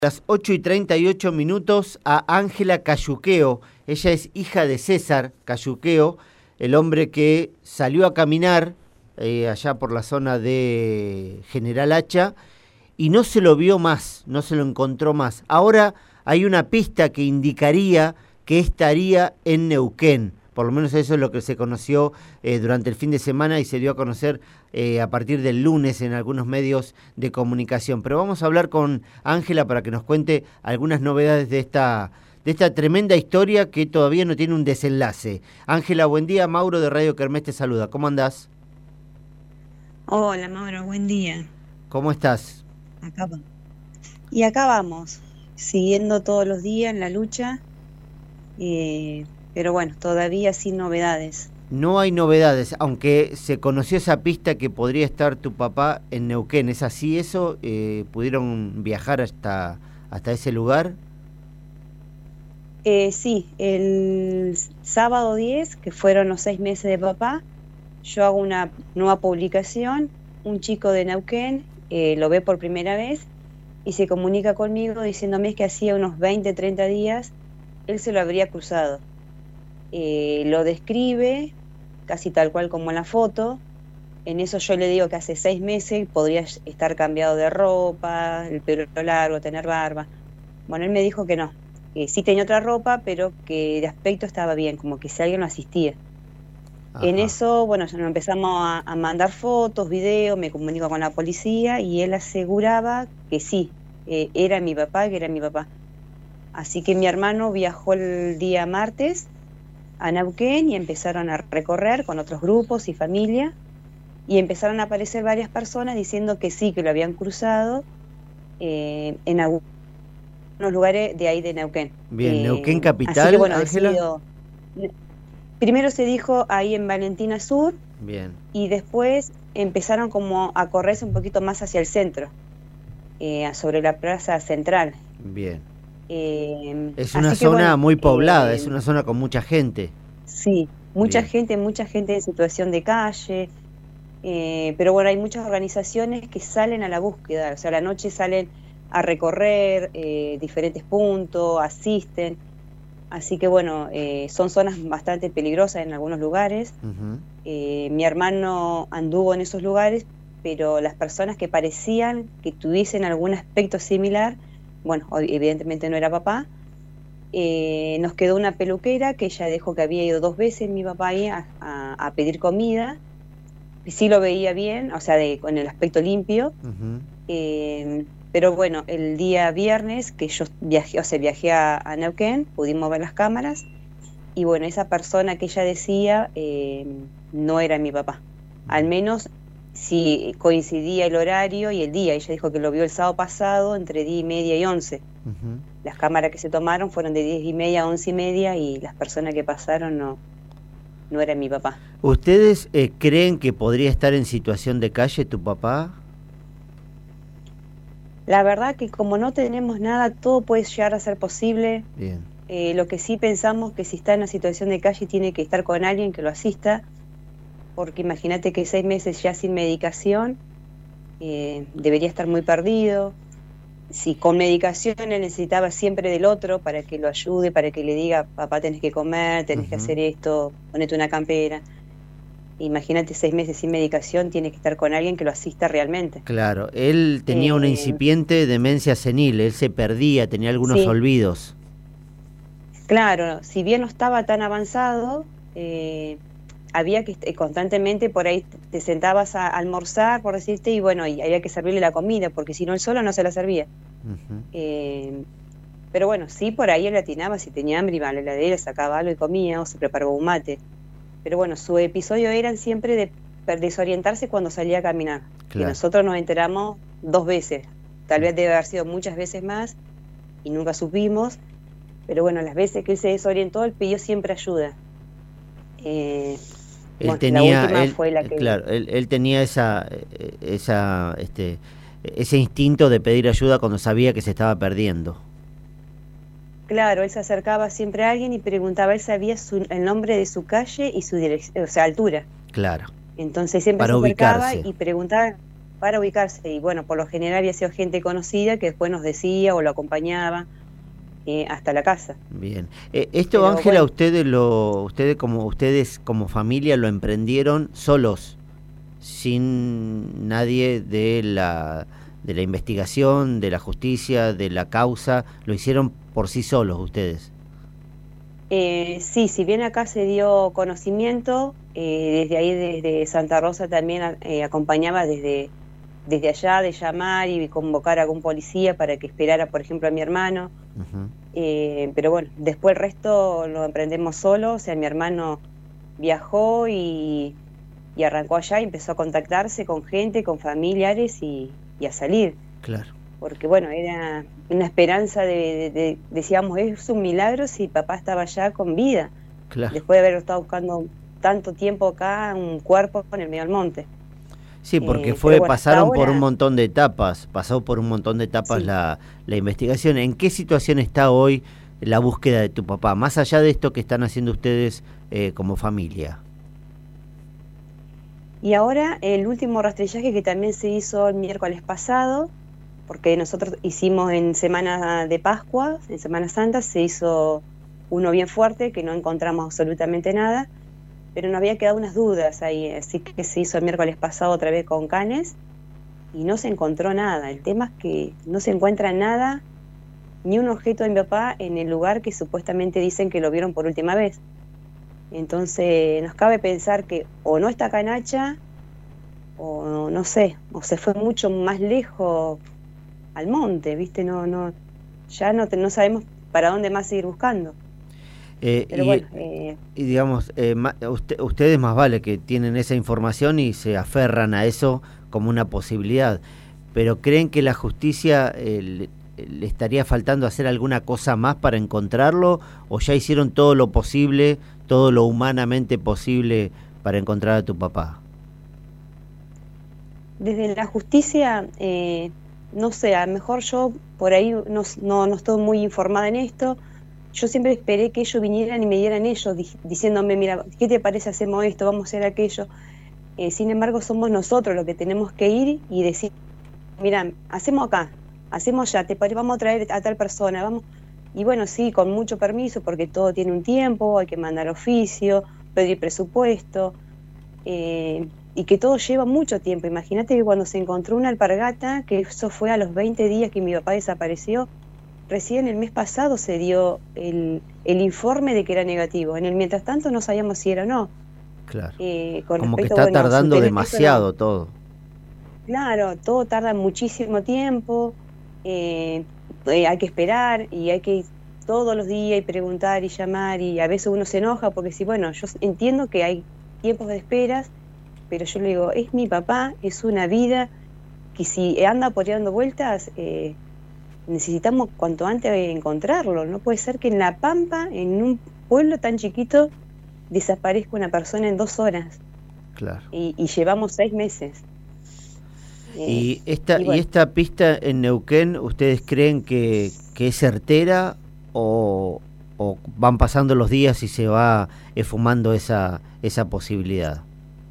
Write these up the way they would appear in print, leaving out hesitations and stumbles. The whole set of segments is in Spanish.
Las 8:38 a Ángela Cayuqueo. Ella es hija de César Cayuqueo, el hombre que salió a caminar allá por la zona de General Hacha y no se lo vio más, no se lo encontró más. Ahora hay una pista que indicaría que estaría en Neuquén. Por lo menos eso es lo que se conoció durante el fin de semana y se dio a conocer a partir del lunes en algunos medios de comunicación. Pero vamos a hablar con Ángela para que nos cuente algunas novedades de esta tremenda historia que todavía no tiene un desenlace. Ángela, buen día. Mauro de Radio Kermés te saluda. ¿Cómo andás? Hola, Mauro, buen día. ¿Cómo estás? Acá vamos. Y acá vamos, siguiendo todos los días en la lucha, pero bueno, todavía sin novedades. No hay novedades, aunque se conoció esa pista que podría estar tu papá en Neuquén. ¿Es así eso? ¿Pudieron viajar hasta ese lugar? Sí, el sábado 10, que fueron los 6 meses de papá, yo hago una nueva publicación. Un chico de Neuquén lo ve por primera vez y se comunica conmigo diciéndome que hacía unos 20, 30 días él se lo habría cruzado. Lo describe casi tal cual como en la foto. En eso yo le digo que hace 6 meses podría estar cambiado de ropa, el pelo largo, tener barba. Bueno, él me dijo que no, que sí tenía otra ropa, pero que de aspecto estaba bien, como que si alguien lo asistía. Ajá. En eso, bueno, ya nos empezamos a mandar fotos, videos, me comunico con la policía y él aseguraba que sí, era mi papá, que era mi papá. Así que mi hermano viajó el día martes a Neuquén y empezaron a recorrer con otros grupos y familia y empezaron a aparecer varias personas diciendo que sí, que lo habían cruzado en algunos lugares de ahí de Neuquén. Bien, Neuquén capital, así que, bueno, Ángela. Primero se dijo ahí en Valentina Sur. Bien. Y después empezaron como a correrse un poquito más hacia el centro, sobre la plaza central. Bien. Es una zona, bueno, muy poblada, es una zona con mucha gente. Sí, mucha gente en situación de calle, pero bueno, hay muchas organizaciones que salen a la búsqueda, o sea, a la noche salen a recorrer diferentes puntos, asisten, así que bueno, son zonas bastante peligrosas en algunos lugares. Uh-huh. Mi hermano anduvo en esos lugares, pero las personas que parecían que tuviesen algún aspecto similar, bueno, evidentemente no era papá. Nos quedó una peluquera que ella dijo que había ido 2 veces mi papá ahí a pedir comida, y sí lo veía bien, o sea, con el aspecto limpio. Uh-huh. Pero bueno, el día viernes que yo viajé a Neuquén, pudimos ver las cámaras, y bueno, esa persona que ella decía no era mi papá. Al menos si coincidía el horario y el día. Ella dijo que lo vio el sábado pasado entre 10:30 y 11. Uh-huh. Las cámaras que se tomaron fueron de 10:30 a 11:30 y las personas que pasaron no eran mi papá. ¿Ustedes creen que podría estar en situación de calle tu papá? La verdad que como no tenemos nada, todo puede llegar a ser posible. Bien. Lo que sí pensamos que si está en una situación de calle tiene que estar con alguien que lo asista, porque imagínate que 6 meses ya sin medicación, debería estar muy perdido. Si con medicación él necesitaba siempre del otro para que lo ayude, para que le diga, papá, tenés que comer, tenés que hacer esto, ponete una campera. Imagínate 6 meses sin medicación, tiene que estar con alguien que lo asista realmente. Claro, él tenía una incipiente demencia senil, él se perdía, tenía algunos olvidos. Claro, si bien no estaba tan avanzado, había que constantemente por ahí te sentabas a almorzar, por decirte, y bueno, y había que servirle la comida, porque si no él solo no se la servía. Uh-huh. Pero bueno, sí, por ahí él atinaba, si tenía hambre iba a la heladera, sacaba algo y comía, o se preparaba un mate. Pero bueno, su episodio eran siempre de desorientarse cuando salía a caminar. Claro. Y nosotros nos enteramos 2 veces, tal vez debe haber sido muchas veces más, y nunca supimos. Pero bueno, las veces que él se desorientó, él pidió siempre ayuda. Él tenía ese instinto de pedir ayuda cuando sabía que se estaba perdiendo. Claro, él se acercaba siempre a alguien y preguntaba, él sabía el nombre de su calle y su dirección, o sea, altura. Claro. Entonces siempre para se acercaba ubicarse. Y preguntaba, para ubicarse. Y bueno, por lo general había sido gente conocida que después nos decía o lo acompañaba hasta la casa. Bien. Esto, Pero, Ángela, bueno, ustedes como familia lo emprendieron solos, sin nadie de la investigación, de la justicia, de la causa, lo hicieron por sí solos ustedes. Sí, si bien acá se dio conocimiento, desde ahí, desde Santa Rosa también acompañaba desde allá de llamar y convocar a algún policía para que esperara, por ejemplo, a mi hermano. Pero bueno, después el resto lo emprendemos solo, o sea, mi hermano viajó y arrancó allá y empezó a contactarse con gente, con familiares y a salir. Claro. Porque bueno, era una esperanza decíamos, es un milagro si papá estaba allá con vida, Claro. después de haber estado buscando tanto tiempo acá, un cuerpo en el medio del monte. Sí, porque Bueno, pasaron ahora, por un montón de etapas, sí. la investigación. ¿En qué situación está hoy la búsqueda de tu papá, más allá de esto que están haciendo ustedes como familia? Y ahora el último rastrillaje que también se hizo el miércoles pasado, porque nosotros hicimos en Semana de Pascua, en Semana Santa, se hizo uno bien fuerte, que no encontramos absolutamente nada, pero nos había quedado unas dudas ahí, así que se hizo el miércoles pasado otra vez con canes y no se encontró nada. El tema es que no se encuentra nada, ni un objeto de mi papá en el lugar que supuestamente dicen que lo vieron por última vez. Entonces nos cabe pensar que o no está acá en Hacha, o no sé, o se fue mucho más lejos al monte, ¿viste? Ya no sabemos para dónde más seguir buscando. Pero bueno, y digamos, ustedes más vale que tienen esa información y se aferran a eso como una posibilidad, pero ¿creen que la justicia le estaría faltando hacer alguna cosa más para encontrarlo, o ya hicieron todo lo posible, todo lo humanamente posible para encontrar a tu papá? desde la justicia, no sé, a lo mejor yo por ahí no estoy muy informada en esto. Yo siempre esperé que ellos vinieran y me dieran ellos, diciéndome, mira, ¿qué te parece? Hacemos esto, vamos a hacer aquello. Sin embargo, somos nosotros los que tenemos que ir y decir, mira, hacemos acá, hacemos ya, vamos a traer a tal persona, vamos. Y bueno, sí, con mucho permiso, porque todo tiene un tiempo, hay que mandar oficio, pedir presupuesto, y que todo lleva mucho tiempo. Imagínate que cuando se encontró una alpargata, que eso fue a los 20 días que mi papá desapareció, recién el mes pasado se dio el informe de que era negativo. Mientras tanto no sabíamos si era o no. Claro. Con Como que respecto, está bueno, tardando demasiado todo. Claro, todo tarda muchísimo tiempo, hay que esperar y hay que ir todos los días y preguntar y llamar, y a veces uno se enoja porque si, bueno, yo entiendo que hay tiempos de esperas, pero yo le digo, es mi papá, es una vida que si anda por ahí dando vueltas, necesitamos cuanto antes encontrarlo. No puede ser que en La Pampa, en un pueblo tan chiquito, desaparezca una persona en 2 horas. Claro. Y llevamos 6 meses. Y esta pista en Neuquén, ¿ustedes creen que es certera o van pasando los días y se va esfumando esa posibilidad?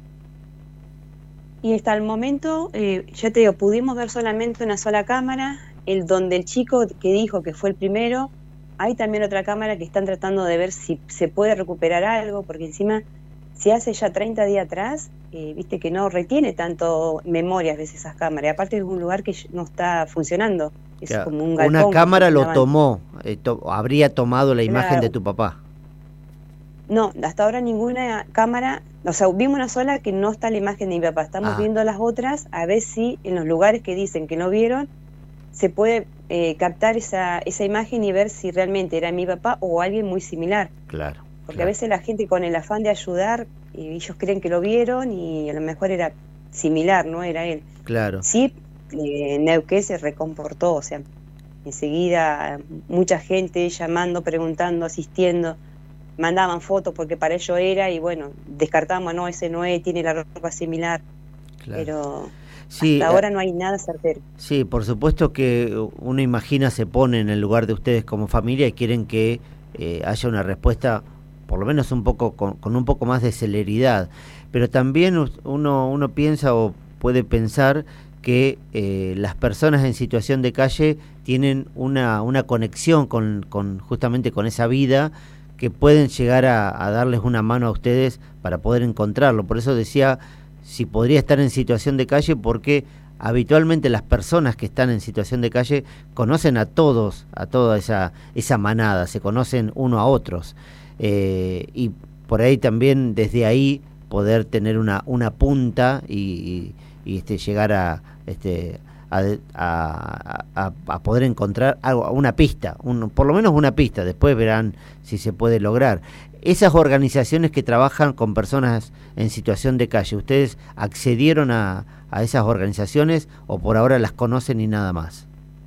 Y hasta el momento, ya te digo, pudimos ver solamente una sola cámara, donde el chico que dijo que fue el primero. Hay también otra cámara que están tratando de ver si se puede recuperar algo, porque encima se hace ya 30 días atrás, viste que no retiene tanto memoria a veces esas cámaras, y aparte es un lugar que no está funcionando, es Claro, como un galpón. una cámara lo tomó, habría tomado la imagen de tu papá. No, hasta ahora ninguna cámara, o sea, vimos una sola que no está la imagen de mi papá, estamos viendo las otras, a ver si en los lugares que dicen que no vieron, se puede captar esa imagen y ver si realmente era mi papá o alguien muy similar. Claro. Porque a veces la gente con el afán de ayudar, ellos creen que lo vieron y a lo mejor era similar, no era él. Claro. Sí, Neuquén se recomportó, o sea, enseguida mucha gente llamando, preguntando, asistiendo, mandaban fotos porque para ello era, y bueno, descartamos, no, ese no es, tiene la ropa similar. Claro. Pero sí, hasta ahora no hay nada certero. Sí, por supuesto que uno imagina, se pone en el lugar de ustedes como familia y quieren que haya una respuesta por lo menos un poco con un poco más de celeridad, pero también uno piensa o puede pensar que las personas en situación de calle tienen una conexión justamente con esa vida, que pueden llegar a darles una mano a ustedes para poder encontrarlo. Por eso decía, si podría estar en situación de calle, porque habitualmente las personas que están en situación de calle conocen a todos, a toda esa manada, se conocen uno a otros. Y por ahí también, desde ahí, poder tener una punta y llegar a poder encontrar algo, una pista, por lo menos una pista. Después verán si se puede lograr. Esas organizaciones que trabajan con personas en situación de calle, ¿ustedes accedieron a esas organizaciones o por ahora las conocen y nada más?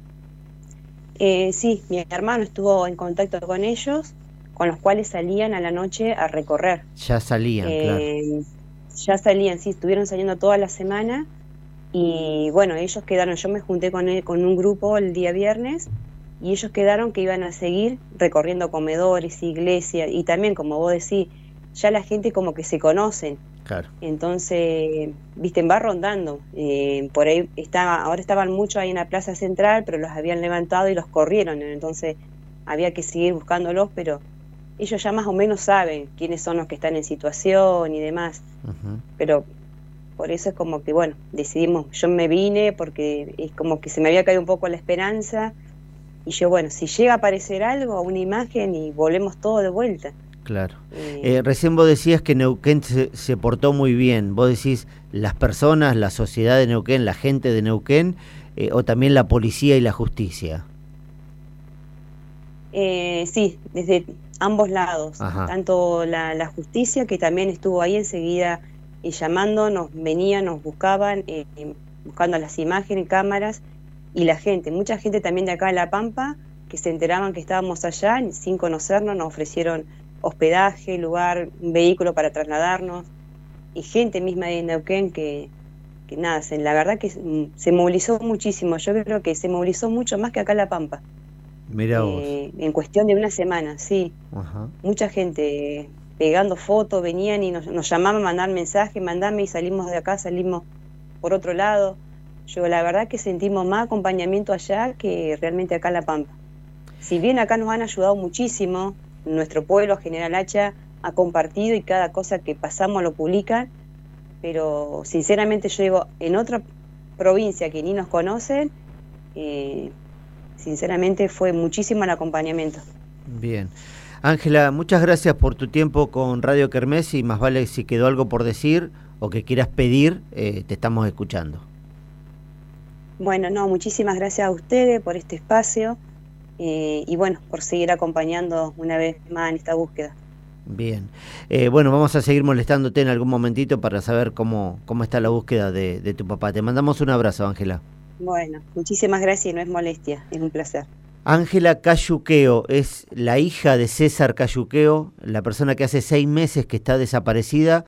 Sí, mi hermano estuvo en contacto con ellos, con los cuales salían a la noche a recorrer. Ya salían, claro. Ya salían, sí, estuvieron saliendo toda la semana. Y bueno, ellos quedaron, yo me junté con un grupo el día viernes y ellos quedaron que iban a seguir recorriendo comedores, iglesias, y también, como vos decís, ya la gente como que se conocen. Claro. Entonces, viste, va rondando. Por ahí ahora estaban muchos ahí en la plaza central, pero los habían levantado y los corrieron. Entonces había que seguir buscándolos, pero ellos ya más o menos saben quiénes son los que están en situación y demás. Uh-huh. Pero por eso es como que, bueno, decidimos, yo me vine porque es como que se me había caído un poco la esperanza, y yo, bueno, si llega a aparecer algo, una imagen, y volvemos todo de vuelta. Claro. Recién vos decías que Neuquén se portó muy bien. Vos decís las personas, la sociedad de Neuquén, la gente de Neuquén, o también la policía y la justicia. Sí, desde ambos lados. Ajá. Tanto la justicia, que también estuvo ahí enseguida llamando, nos buscaban, buscando las imágenes, cámaras, y la gente, mucha gente también de acá de La Pampa, que se enteraban que estábamos allá, sin conocernos, nos ofrecieron hospedaje, lugar, un vehículo para trasladarnos, y gente misma de Neuquén que nada, la verdad que se movilizó muchísimo. Yo creo que se movilizó mucho más que acá en La Pampa. Mirá vos. En cuestión de una semana, sí. Ajá. Mucha gente pegando fotos, venían y nos llamaban, mandaban mensajes, mandame, y salimos de acá, salimos por otro lado. Yo la verdad que sentimos más acompañamiento allá que realmente acá en La Pampa. Si bien acá nos han ayudado muchísimo, nuestro pueblo, General Hacha, ha compartido y cada cosa que pasamos lo publican, pero sinceramente yo digo, en otra provincia que ni nos conocen, sinceramente fue muchísimo el acompañamiento. Bien. Ángela, muchas gracias por tu tiempo con Radio Kermés, y más vale, si quedó algo por decir o que quieras pedir, te estamos escuchando. Bueno, no, muchísimas gracias a ustedes por este espacio y bueno, por seguir acompañando una vez más en esta búsqueda. Bien. Bueno, vamos a seguir molestándote en algún momentito para saber cómo está la búsqueda de tu papá. Te mandamos un abrazo, Ángela. Bueno, muchísimas gracias y no es molestia, es un placer. Ángela Cayuqueo es la hija de César Cayuqueo, la persona que hace 6 meses que está desaparecida,